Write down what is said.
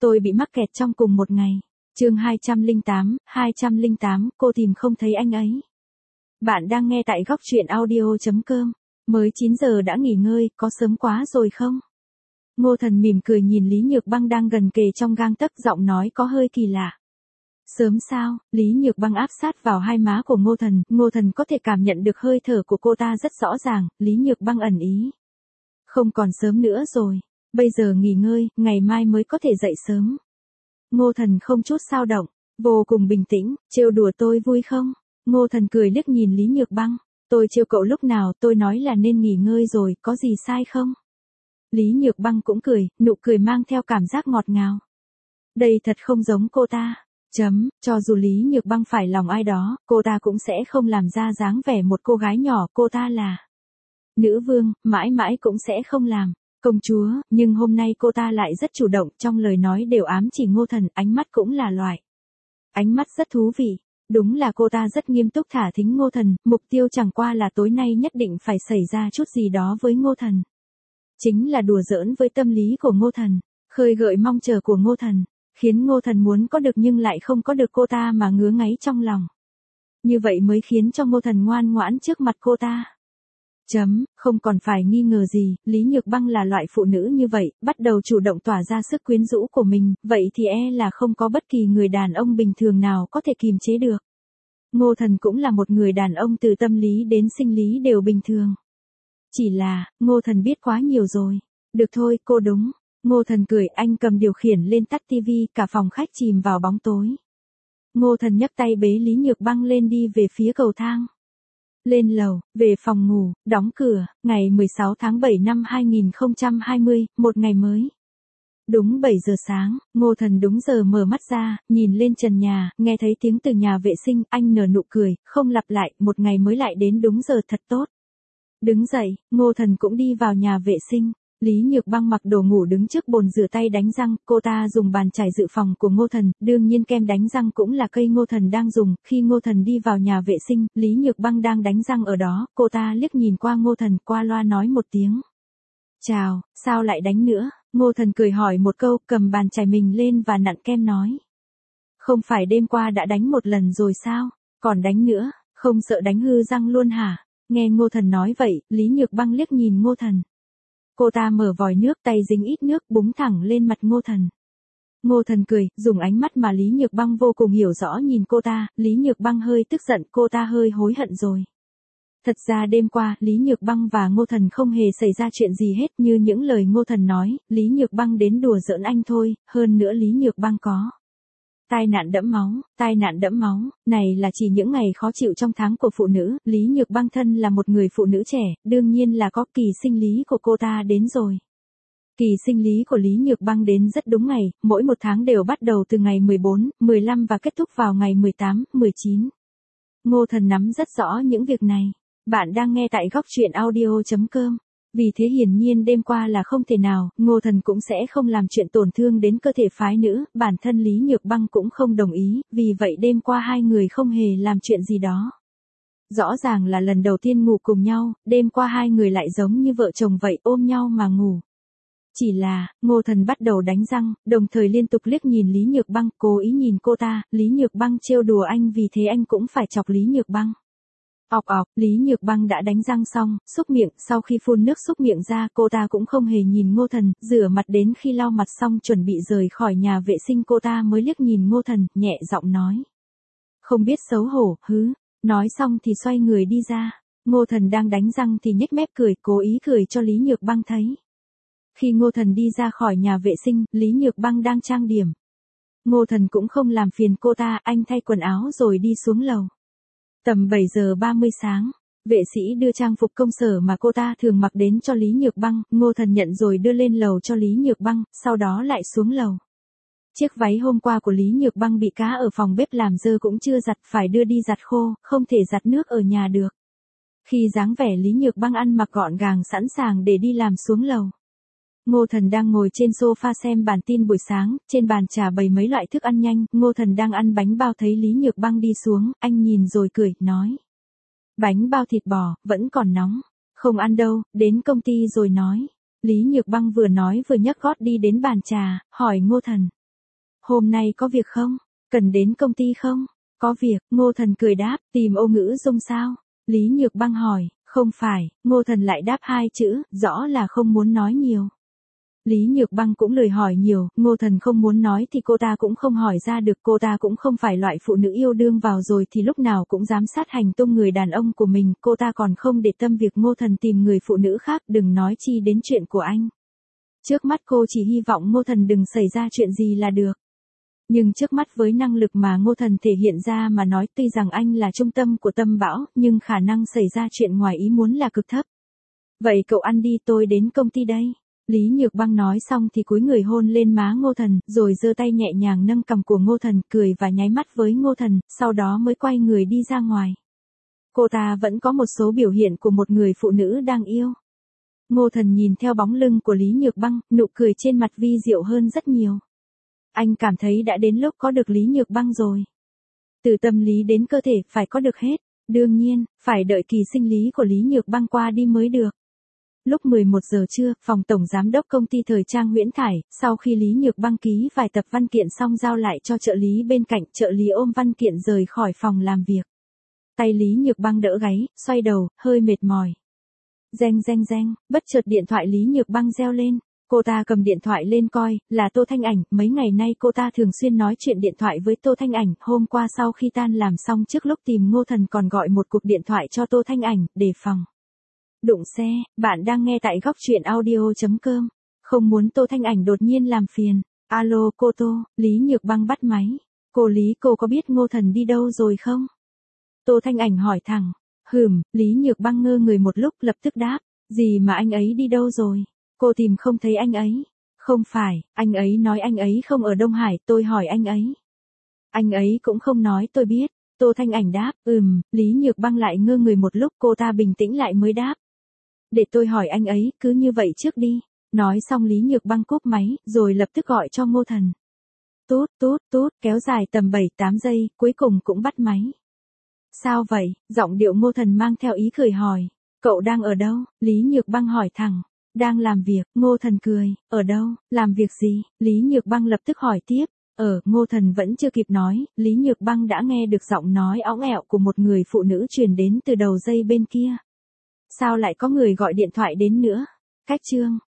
tôi bị mắc kẹt trong cùng một ngày. Chương 208, cô tìm không thấy anh ấy. Bạn đang nghe tại góc truyện audio.com. Mới 9 giờ đã nghỉ ngơi, có sớm quá rồi không? Ngô Thần mỉm cười nhìn Lý Nhược Băng đang gần kề trong gang tấc, giọng nói có hơi kỳ lạ. Sớm sao? Lý Nhược Băng áp sát vào hai má của Ngô Thần có thể cảm nhận được hơi thở của cô ta rất rõ ràng. Lý Nhược Băng ẩn ý. Không còn sớm nữa rồi, bây giờ nghỉ ngơi, ngày mai mới có thể dậy sớm. Ngô Thần không chút xao động, vô cùng bình tĩnh. Trêu đùa tôi vui không? Ngô Thần cười liếc nhìn Lý Nhược Băng. Tôi trêu cậu lúc nào? Tôi nói là nên nghỉ ngơi rồi, có gì sai không? Lý Nhược Băng cũng cười, nụ cười mang theo cảm giác ngọt ngào. Đây thật không giống cô ta. Cho dù Lý Nhược Băng phải lòng ai đó, cô ta cũng sẽ không làm ra dáng vẻ một cô gái nhỏ. Cô ta là nữ vương, mãi mãi cũng sẽ không làm công chúa, nhưng hôm nay cô ta lại rất chủ động, trong lời nói đều ám chỉ Ngô Thần, ánh mắt cũng là loại ánh mắt rất thú vị. Đúng là cô ta rất nghiêm túc thả thính Ngô Thần, mục tiêu chẳng qua là tối nay nhất định phải xảy ra chút gì đó với Ngô Thần. Chính là đùa giỡn với tâm lý của Ngô Thần, khơi gợi mong chờ của Ngô Thần, khiến Ngô Thần muốn có được nhưng lại không có được cô ta mà ngứa ngáy trong lòng. Như vậy mới khiến cho Ngô Thần ngoan ngoãn trước mặt cô ta. Không còn phải nghi ngờ gì, Lý Nhược Băng là loại phụ nữ như vậy, bắt đầu chủ động tỏa ra sức quyến rũ của mình, vậy thì là không có bất kỳ người đàn ông bình thường nào có thể kìm chế được. Ngô Thần cũng là một người đàn ông từ tâm lý đến sinh lý đều bình thường. Chỉ là, Ngô Thần biết quá nhiều rồi. Được thôi, cô đúng. Ngô Thần cười, anh cầm điều khiển lên tắt tivi, cả phòng khách chìm vào bóng tối. Ngô Thần nhấc tay bế Lý Nhược Băng lên đi về phía cầu thang. Lên lầu, về phòng ngủ, đóng cửa, ngày 16 tháng 7 năm 2020, một ngày mới. Đúng 7 giờ sáng, Ngô Thần đúng giờ mở mắt ra, nhìn lên trần nhà, nghe thấy tiếng từ nhà vệ sinh, anh nở nụ cười, không lặp lại, một ngày mới lại đến đúng giờ thật tốt. Đứng dậy, Ngô Thần cũng đi vào nhà vệ sinh. Lý Nhược Băng mặc đồ ngủ đứng trước bồn rửa tay đánh răng, cô ta dùng bàn chải dự phòng của Ngô Thần, đương nhiên kem đánh răng cũng là cây Ngô Thần đang dùng. Khi Ngô Thần đi vào nhà vệ sinh, Lý Nhược Băng đang đánh răng ở đó, cô ta liếc nhìn qua Ngô Thần, qua loa nói một tiếng. Chào, sao lại đánh nữa? Ngô Thần cười hỏi một câu, cầm bàn chải mình lên và nặn kem nói. Không phải đêm qua đã đánh một lần rồi sao? Còn đánh nữa, không sợ đánh hư răng luôn hả? Nghe Ngô Thần nói vậy, Lý Nhược Băng liếc nhìn Ngô Thần. Cô ta mở vòi nước, tay dính ít nước, búng thẳng lên mặt Ngô Thần. Ngô Thần cười, dùng ánh mắt mà Lý Nhược Băng vô cùng hiểu rõ nhìn cô ta. Lý Nhược Băng hơi tức giận, cô ta hơi hối hận rồi. Thật ra đêm qua, Lý Nhược Băng và Ngô Thần không hề xảy ra chuyện gì hết, như những lời Ngô Thần nói, Lý Nhược Băng đến đùa giỡn anh thôi, hơn nữa Lý Nhược Băng có tai nạn đẫm máu, này là chỉ những ngày khó chịu trong tháng của phụ nữ. Lý Nhược Băng thân là một người phụ nữ trẻ, đương nhiên là có kỳ sinh lý của cô ta đến rồi. Kỳ sinh lý của Lý Nhược Băng đến rất đúng ngày, mỗi một tháng đều bắt đầu từ ngày 14, 15 và kết thúc vào ngày 18, 19. Ngô Thần nắm rất rõ những việc này. Bạn đang nghe tại góc truyện audio.com. Vì thế hiển nhiên đêm qua là không thể nào, Ngô Thần cũng sẽ không làm chuyện tổn thương đến cơ thể phái nữ, bản thân Lý Nhược Băng cũng không đồng ý, vì vậy đêm qua hai người không hề làm chuyện gì đó. Rõ ràng là lần đầu tiên ngủ cùng nhau, đêm qua hai người lại giống như vợ chồng vậy, ôm nhau mà ngủ. Chỉ là, Ngô Thần bắt đầu đánh răng, đồng thời liên tục liếc nhìn Lý Nhược Băng, cố ý nhìn cô ta. Lý Nhược Băng trêu đùa anh, vì thế anh cũng phải chọc Lý Nhược Băng. Lý Nhược Băng đã đánh răng xong, xúc miệng, sau khi phun nước xúc miệng ra, cô ta cũng không hề nhìn Ngô Thần, rửa mặt đến khi lau mặt xong chuẩn bị rời khỏi nhà vệ sinh cô ta mới liếc nhìn Ngô Thần, nhẹ giọng nói. Không biết xấu hổ, hứ. Nói xong thì xoay người đi ra. Ngô Thần đang đánh răng thì nhếch mép cười, cố ý cười cho Lý Nhược Băng thấy. Khi Ngô Thần đi ra khỏi nhà vệ sinh, Lý Nhược Băng đang trang điểm. Ngô Thần cũng không làm phiền cô ta, anh thay quần áo rồi đi xuống lầu. Tầm 7 giờ 30 sáng, vệ sĩ đưa trang phục công sở mà cô ta thường mặc đến cho Lý Nhược Băng, Ngô Thần nhận rồi đưa lên lầu cho Lý Nhược Băng, sau đó lại xuống lầu. Chiếc váy hôm qua của Lý Nhược Băng bị cá ở phòng bếp làm dơ cũng chưa giặt, phải đưa đi giặt khô, không thể giặt nước ở nhà được. Khi dáng vẻ Lý Nhược Băng ăn mặc gọn gàng sẵn sàng để đi làm xuống lầu. Ngô Thần đang ngồi trên sofa xem bản tin buổi sáng, trên bàn trà bày mấy loại thức ăn nhanh, Ngô Thần đang ăn bánh bao thấy Lý Nhược Băng đi xuống, anh nhìn rồi cười, nói. Bánh bao thịt bò, vẫn còn nóng. Không ăn đâu, đến công ty rồi nói. Lý Nhược Băng vừa nói vừa nhấc gót đi đến bàn trà, hỏi Ngô Thần. Hôm nay có việc không? Cần đến công ty không? Có việc, Ngô Thần cười đáp, tìm Ô Ngữ Dung sao? Lý Nhược Băng hỏi, không phải, Ngô Thần lại đáp hai chữ, rõ là không muốn nói nhiều. Lý Nhược Băng cũng lười hỏi nhiều, Ngô Thần không muốn nói thì cô ta cũng không hỏi ra được, cô ta cũng không phải loại phụ nữ yêu đương vào rồi thì lúc nào cũng dám sát hành tung người đàn ông của mình, cô ta còn không để tâm việc Ngô Thần tìm người phụ nữ khác, đừng nói chi đến chuyện của anh. Trước mắt cô chỉ hy vọng Ngô Thần đừng xảy ra chuyện gì là được. Nhưng trước mắt với năng lực mà Ngô Thần thể hiện ra mà nói, tuy rằng anh là trung tâm của tâm bão, nhưng khả năng xảy ra chuyện ngoài ý muốn là cực thấp. Vậy cậu ăn đi, tôi đến công ty đây. Lý Nhược Băng nói xong thì cúi người hôn lên má Ngô Thần, rồi giơ tay nhẹ nhàng nâng cằm của Ngô Thần, cười và nháy mắt với Ngô Thần, sau đó mới quay người đi ra ngoài. Cô ta vẫn có một số biểu hiện của một người phụ nữ đang yêu. Ngô Thần nhìn theo bóng lưng của Lý Nhược Băng, nụ cười trên mặt vi diệu hơn rất nhiều. Anh cảm thấy đã đến lúc có được Lý Nhược Băng rồi. Từ tâm lý đến cơ thể phải có được hết, đương nhiên, phải đợi kỳ sinh lý của Lý Nhược Băng qua đi mới được. Lúc 11 giờ trưa, phòng tổng giám đốc công ty thời trang Nguyễn Thải, sau khi Lý Nhược Băng ký vài tập văn kiện xong giao lại cho trợ lý bên cạnh, trợ lý ôm văn kiện rời khỏi phòng làm việc. Tay Lý Nhược Băng đỡ gáy, xoay đầu, hơi mệt mỏi. Reng reng reng, bất chợt điện thoại Lý Nhược Băng reo lên. Cô ta cầm điện thoại lên coi, là Tô Thanh Ảnh, mấy ngày nay cô ta thường xuyên nói chuyện điện thoại với Tô Thanh Ảnh, hôm qua sau khi tan làm xong trước lúc tìm Ngô Thần còn gọi một cuộc điện thoại cho Tô Thanh Ảnh, đề phòng đụng xe. Bạn đang nghe tại góc truyện audio.com, không muốn Tô Thanh Ảnh đột nhiên làm phiền. Alo cô Tô, Lý Nhược Băng bắt máy. Cô Lý, cô có biết Ngô Thần đi đâu rồi không? Tô Thanh Ảnh hỏi thẳng. Lý Nhược Băng ngơ người một lúc lập tức đáp, gì mà anh ấy đi đâu rồi? Cô tìm không thấy anh ấy. Không phải, anh ấy nói anh ấy không ở Đông Hải, tôi hỏi anh ấy. Anh ấy cũng không nói tôi biết. Tô Thanh Ảnh đáp, Lý Nhược Băng lại ngơ người một lúc, cô ta bình tĩnh lại mới đáp. Để tôi hỏi anh ấy, cứ như vậy trước đi. Nói xong Lý Nhược Băng cúp máy, rồi lập tức gọi cho Ngô Thần. Tút tút tút, kéo dài tầm 7-8 giây, cuối cùng cũng bắt máy. Sao vậy? Giọng điệu Ngô Thần mang theo ý cười hỏi. Cậu đang ở đâu? Lý Nhược Băng hỏi thẳng. Đang làm việc, Ngô Thần cười. Ở đâu? Làm việc gì? Lý Nhược Băng lập tức hỏi tiếp. Ngô Thần vẫn chưa kịp nói, Lý Nhược Băng đã nghe được giọng nói óng ẹo của một người phụ nữ truyền đến từ đầu dây bên kia. Sao lại có người gọi điện thoại đến nữa? Cách chương.